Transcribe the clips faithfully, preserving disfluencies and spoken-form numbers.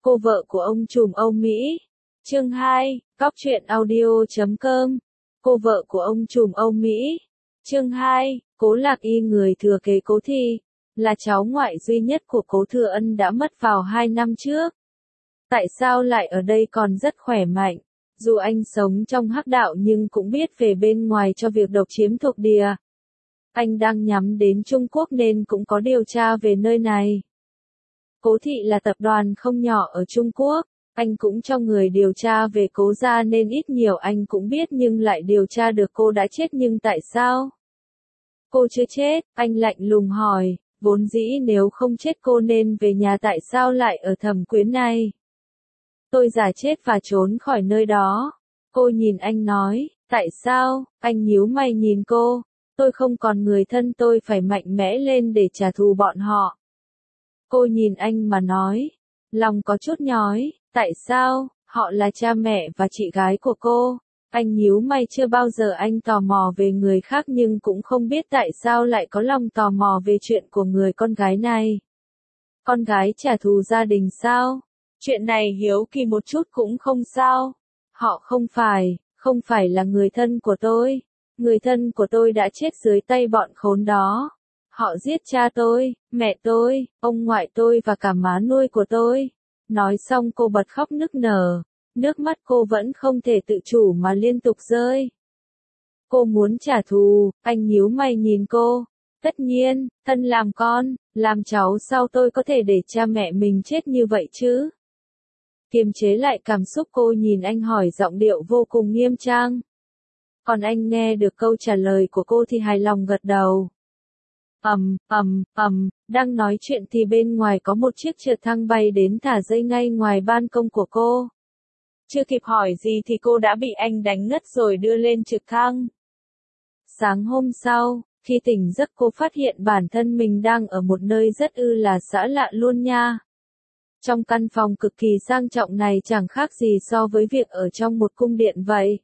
Cô vợ của ông trùm Âu Mỹ. Chương hai, Cóc truyện audio chấm com. Cô vợ của ông trùm Âu Mỹ. Chương hai, Cố Lạc Y người thừa kế Cố Thị, là cháu ngoại duy nhất của Cố Thừa Ân đã mất vào hai năm trước. Tại sao lại ở đây còn rất khỏe mạnh? Dù anh sống trong hắc đạo nhưng cũng biết về bên ngoài cho việc độc chiếm thuộc địa. Anh đang nhắm đến Trung Quốc nên cũng có điều tra về nơi này. Cố Thị là tập đoàn không nhỏ ở Trung Quốc. Anh cũng cho người điều tra về Cố gia nên ít nhiều anh cũng biết nhưng lại điều tra được cô đã chết nhưng tại sao? Cô chưa chết, anh lạnh lùng hỏi, vốn dĩ nếu không chết cô nên về nhà tại sao lại ở Thẩm Quyến này? Tôi giả chết và trốn khỏi nơi đó. Cô nhìn anh nói, tại sao? Anh nhíu mày nhìn cô, tôi không còn người thân tôi phải mạnh mẽ lên để trả thù bọn họ. Cô nhìn anh mà nói, lòng có chút nhói, tại sao? Họ là cha mẹ và chị gái của cô. Anh nhíu mày chưa bao giờ anh tò mò về người khác nhưng cũng không biết tại sao lại có lòng tò mò về chuyện của người con gái này. Con gái trả thù gia đình sao? Chuyện này hiếu kỳ một chút cũng không sao. Họ không phải, không phải là người thân của tôi. Người thân của tôi đã chết dưới tay bọn khốn đó. Họ giết cha tôi, mẹ tôi, ông ngoại tôi và cả má nuôi của tôi. Nói xong cô bật khóc nức nở. Nước mắt cô vẫn không thể tự chủ mà liên tục rơi. Cô muốn trả thù, anh nhíu mày nhìn cô. Tất nhiên, thân làm con, làm cháu sao tôi có thể để cha mẹ mình chết như vậy chứ? Kiềm chế lại cảm xúc cô nhìn anh hỏi giọng điệu vô cùng nghiêm trang. Còn anh nghe được câu trả lời của cô thì hài lòng gật đầu. Ầm, ầm, ầm, đang nói chuyện thì bên ngoài có một chiếc trực thăng bay đến thả dây ngay ngoài ban công của cô. Chưa kịp hỏi gì thì cô đã bị anh đánh ngất rồi đưa lên trực thăng. Sáng hôm sau, khi tỉnh giấc cô phát hiện bản thân mình đang ở một nơi rất ư là xã lạ luôn nha. Trong căn phòng cực kỳ sang trọng này chẳng khác gì so với việc ở trong một cung điện vậy.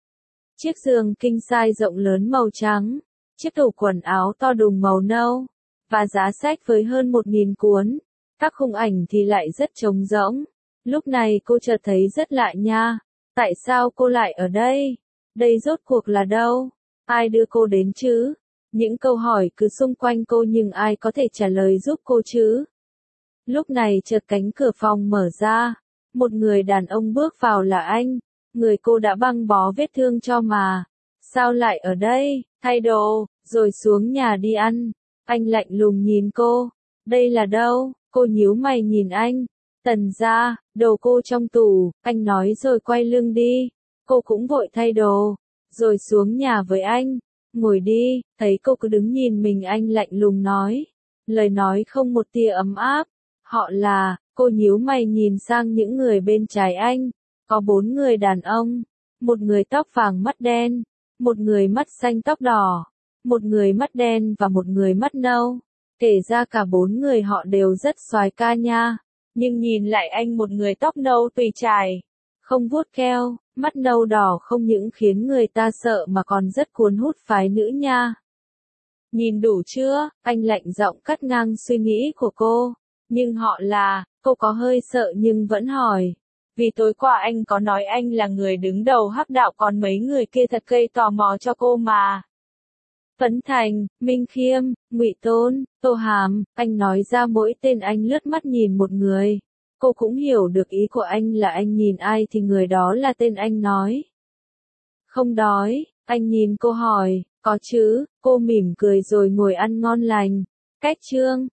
Chiếc giường king size rộng lớn màu trắng, chiếc tủ quần áo to đùng màu nâu, và giá sách với hơn một nghìn cuốn. Các khung ảnh thì lại rất trống rỗng. Lúc này cô chợt thấy rất lạ nha. Tại sao cô lại ở đây? Đây rốt cuộc là đâu? Ai đưa cô đến chứ? Những câu hỏi cứ xung quanh cô nhưng ai có thể trả lời giúp cô chứ? Lúc này chợt cánh cửa phòng mở ra. Một người đàn ông bước vào là anh. Người cô đã băng bó vết thương cho mà. Sao lại ở đây? Thay đồ, rồi xuống nhà đi ăn. Anh lạnh lùng nhìn cô. Đây là đâu? Cô nhíu mày nhìn anh. Tần gia, đồ cô trong tủ, anh nói rồi quay lưng đi. Cô cũng vội thay đồ, rồi xuống nhà với anh. Ngồi đi, thấy cô cứ đứng nhìn mình anh lạnh lùng nói. Lời nói không một tia ấm áp. Họ là, cô nhíu mày nhìn sang những người bên trái anh. Có bốn người đàn ông. Một người tóc vàng mắt đen, một người mắt xanh tóc đỏ, một người mắt đen và một người mắt nâu. Kể ra cả bốn người họ đều rất soái ca nha. Nhưng nhìn lại anh một người tóc nâu tùy chải, không vuốt keo, mắt nâu đỏ không những khiến người ta sợ mà còn rất cuốn hút phái nữ nha. Nhìn đủ chưa? Anh lạnh giọng cắt ngang suy nghĩ của cô. Nhưng họ là, cô có hơi sợ nhưng vẫn hỏi. Vì tối qua anh có nói anh là người đứng đầu hắc đạo còn mấy người kia thật gây tò mò cho cô mà. Phấn Thành, Minh Khiêm, Ngụy Tôn, Tô Hàm, anh nói ra mỗi tên anh lướt mắt nhìn một người. Cô cũng hiểu được ý của anh là anh nhìn ai thì người đó là tên anh nói. Không đói, anh nhìn cô hỏi, có chứ, cô mỉm cười rồi ngồi ăn ngon lành. Cách chương,